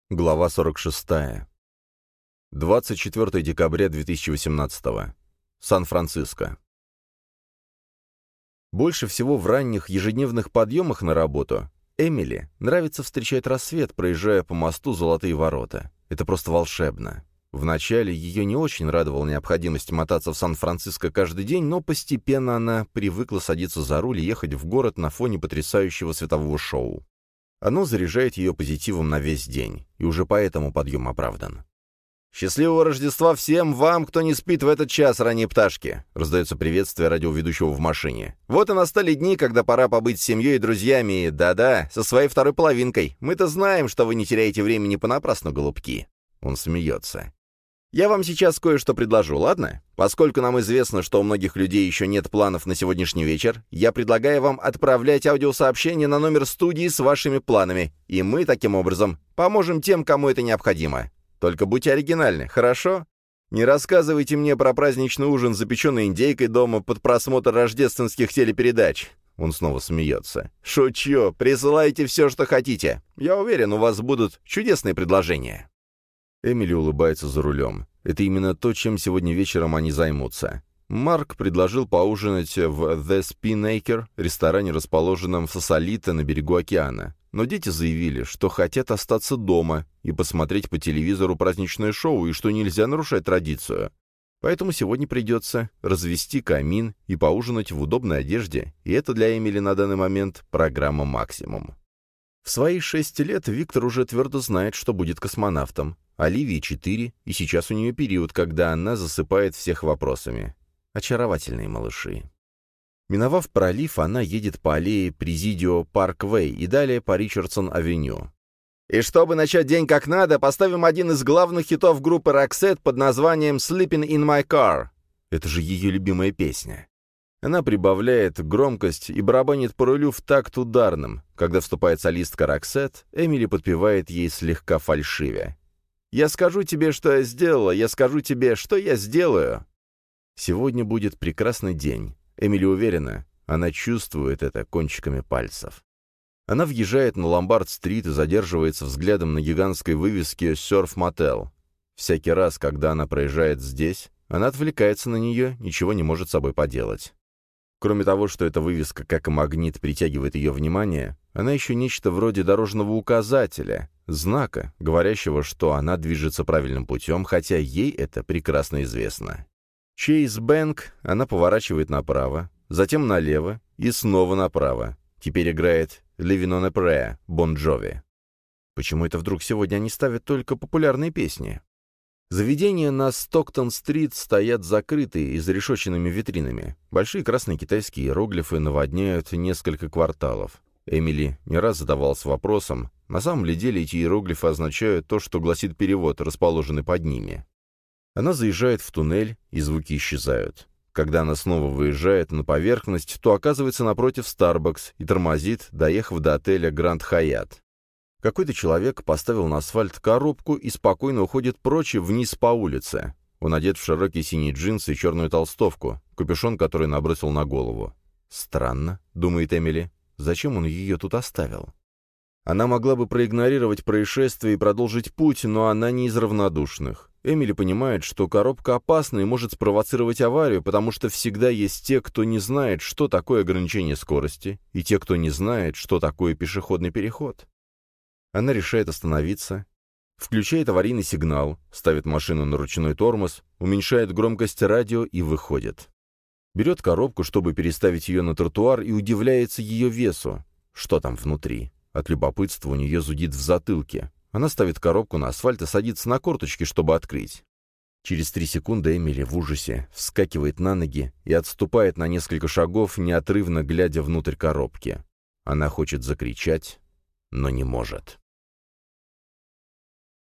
Глава 46. 24 декабря 2018. Сан-Франциско. Больше всего в ранних ежедневных подъемах на работу Эмили нравится встречать рассвет, проезжая по мосту Золотые ворота. Это просто волшебно. Вначале ее не очень радовала необходимость мотаться в Сан-Франциско каждый день, но постепенно она привыкла садиться за руль и ехать в город на фоне потрясающего светового шоу. Оно заряжает ее позитивом на весь день, и уже поэтому подъем оправдан. «Счастливого Рождества всем вам, кто не спит в этот час, ранние пташки!» — раздается приветствие радиоведущего в машине. «Вот и настали дни, когда пора побыть с семьей и друзьями, и, да-да, со своей второй половинкой. Мы-то знаем, что вы не теряете времени понапрасну, голубки!» Он смеется. «Я вам сейчас кое-что предложу, ладно? Поскольку нам известно, что у многих людей еще нет планов на сегодняшний вечер, я предлагаю вам отправлять аудиосообщение на номер студии с вашими планами, и мы, таким образом, поможем тем, кому это необходимо. Только будьте оригинальны, хорошо? Не рассказывайте мне про праздничный ужин с запеченной индейкой дома под просмотр рождественских телепередач». Он снова смеется. «Шучу, присылайте все, что хотите. Я уверен, у вас будут чудесные предложения». Эмили улыбается за рулем. Это именно то, чем сегодня вечером они займутся. Марк предложил поужинать в The Spinnaker, ресторане, расположенном в Сосолито на берегу океана. Но дети заявили, что хотят остаться дома и посмотреть по телевизору праздничное шоу, и что нельзя нарушать традицию. Поэтому сегодня придется развести камин и поужинать в удобной одежде, и это для Эмили на данный момент программа «Максимум». В свои 6 лет Виктор уже твердо знает, что будет космонавтом. Оливии 4, и сейчас у нее период, когда она засыпает всех вопросами. Очаровательные малыши. Миновав пролив, она едет по аллее Президио Парквей и далее по Ричардсон-авеню. И чтобы начать день как надо, поставим один из главных хитов группы Roxette под названием «Sleeping in my car». Это же ее любимая песня. Она прибавляет громкость и барабанит по рулю в такт ударным. Когда вступает солистка Roxette, Эмили подпевает ей слегка фальшивя. «Я скажу тебе, что я сделала, я скажу тебе, что я сделаю». Сегодня будет прекрасный день. Эмили уверена, она чувствует это кончиками пальцев. Она въезжает на Ломбард-стрит и задерживается взглядом на гигантской вывеске «Surf Motel». Всякий раз, когда она проезжает здесь, она отвлекается на нее, ничего не может с собой поделать. Кроме того, что эта вывеска как и магнит притягивает ее внимание, она еще нечто вроде дорожного указателя, знака, говорящего, что она движется правильным путем, хотя ей это прекрасно известно. Chase Bank, она поворачивает направо, затем налево и снова направо. Теперь играет «Living on a Prayer» Бон Джови. Почему это вдруг сегодня они ставят только популярные песни? Заведения на Стоктон-стрит стоят закрытые и зарешоченными витринами. Большие красные китайские иероглифы наводняют несколько кварталов. Эмили не раз задавалась вопросом, на самом ли деле эти иероглифы означают то, что гласит перевод, расположенный под ними. Она заезжает в туннель, и звуки исчезают. Когда она снова выезжает на поверхность, то оказывается напротив Starbucks и тормозит, доехав до отеля Гранд Хайат. Какой-то человек поставил на асфальт коробку и спокойно уходит прочь и вниз по улице. Он одет в широкие синие джинсы и черную толстовку, капюшон, который набросил на голову. «Странно», — думает Эмили, — «зачем он ее тут оставил?» Она могла бы проигнорировать происшествие и продолжить путь, но она не из равнодушных. Эмили понимает, что коробка опасна и может спровоцировать аварию, потому что всегда есть те, кто не знает, что такое ограничение скорости, и те, кто не знает, что такое пешеходный переход. Она решает остановиться, включает аварийный сигнал, ставит машину на ручной тормоз, уменьшает громкость радио и выходит. Берет коробку, чтобы переставить ее на тротуар, и удивляется ее весу. Что там внутри? От любопытства у нее зудит в затылке. Она ставит коробку на асфальт и садится на корточки, чтобы открыть. Через 3 секунды Эмили в ужасе вскакивает на ноги и отступает на несколько шагов, неотрывно глядя внутрь коробки. Она хочет закричать, но не может.